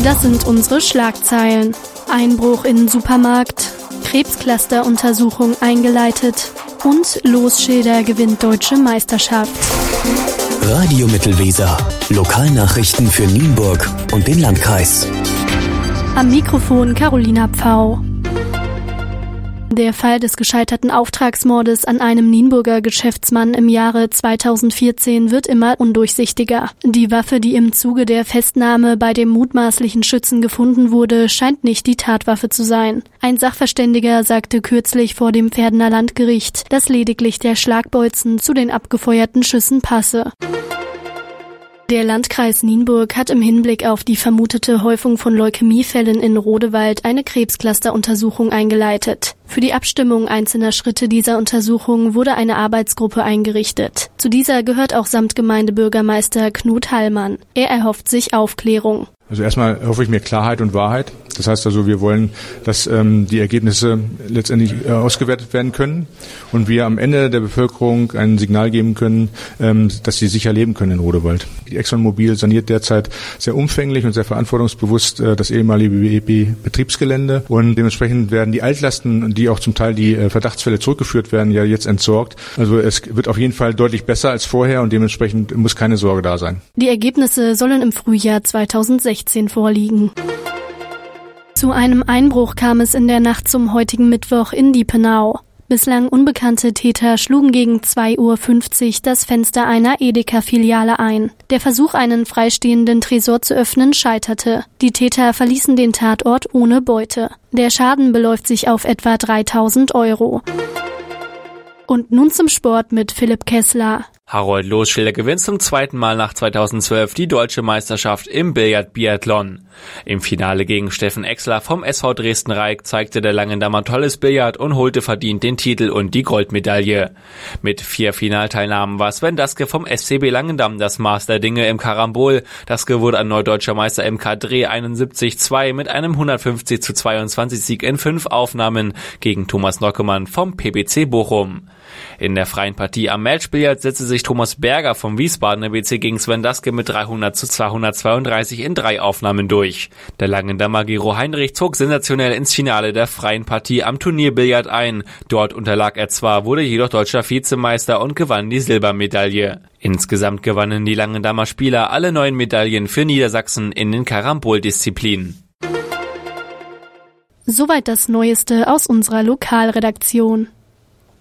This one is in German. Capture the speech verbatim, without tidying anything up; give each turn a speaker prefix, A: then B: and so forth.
A: Das sind unsere Schlagzeilen. Einbruch in Supermarkt, Krebscluster-Untersuchung eingeleitet und Losschilder gewinnt Deutsche Meisterschaft.
B: Radio Mittelweser. Lokalnachrichten für Nienburg und den Landkreis.
A: Am Mikrofon Carolina Pfau. Der Fall des gescheiterten Auftragsmordes an einem Nienburger Geschäftsmann im Jahre zweitausendvierzehn wird immer undurchsichtiger. Die Waffe, die im Zuge der Festnahme bei dem mutmaßlichen Schützen gefunden wurde, scheint nicht die Tatwaffe zu sein. Ein Sachverständiger sagte kürzlich vor dem Verdener Landgericht, dass lediglich der Schlagbolzen zu den abgefeuerten Schüssen passe. Der Landkreis Nienburg hat im Hinblick auf die vermutete Häufung von Leukämiefällen in Rodewald eine Krebscluster-Untersuchung eingeleitet. Für die Abstimmung einzelner Schritte dieser Untersuchung wurde eine Arbeitsgruppe eingerichtet. Zu dieser gehört auch Samtgemeindebürgermeister Knut Hallmann. Er erhofft sich Aufklärung.
C: Also erstmal hoffe ich mir Klarheit und Wahrheit. Das heißt also, wir wollen, dass ähm, die Ergebnisse letztendlich äh, ausgewertet werden können und wir am Ende der Bevölkerung ein Signal geben können, ähm, dass sie sicher leben können in Rodewald. Die ExxonMobil saniert derzeit sehr umfänglich und sehr verantwortungsbewusst äh, das ehemalige B E P-Betriebsgelände und dementsprechend werden die Altlasten, die auch zum Teil die äh, Verdachtsfälle zurückgeführt werden, ja jetzt entsorgt. Also es wird auf jeden Fall deutlich besser als vorher und dementsprechend muss keine Sorge da sein.
A: Die Ergebnisse sollen im Frühjahr zweitausendsechzehn vorliegen. Zu einem Einbruch kam es in der Nacht zum heutigen Mittwoch in Diepenau. Bislang unbekannte Täter schlugen gegen zwei Uhr fünfzig das Fenster einer Edeka-Filiale ein. Der Versuch, einen freistehenden Tresor zu öffnen, scheiterte. Die Täter verließen den Tatort ohne Beute. Der Schaden beläuft sich auf etwa dreitausend Euro. Und nun zum Sport mit Philipp Kessler.
D: Harold Losschilder gewinnt zum zweiten Mal nach zweitausendzwölf die Deutsche Meisterschaft im Billard-Biathlon. Im Finale gegen Steffen Exler vom S V Dresden-Reik zeigte der Langendammer tolles Billard und holte verdient den Titel und die Goldmedaille. Mit vier Finalteilnahmen war Sven Daske vom S C B Langendamm das Maß der Dinge im Karambol. Daske wurde erneut deutscher Meister im K D einundsiebzig zwei mit einem hundertfünfzig zu zweiundzwanzig Sieg in fünf Aufnahmen gegen Thomas Nockemann vom P B C Bochum. In der freien Partie am Matchbillard setzte sich Thomas Berger vom Wiesbadener B C gegen Sven Daske mit dreihundert zu zweihundertzweiunddreißig in drei Aufnahmen durch. Der Langendammer Gero Heinrich zog sensationell ins Finale der freien Partie am Turnierbillard ein. Dort unterlag er zwar, wurde jedoch deutscher Vizemeister und gewann die Silbermedaille. Insgesamt gewannen die Langendammer Spieler alle neun Medaillen für Niedersachsen in den Karambol-Disziplinen.
A: Soweit das Neueste aus unserer Lokalredaktion.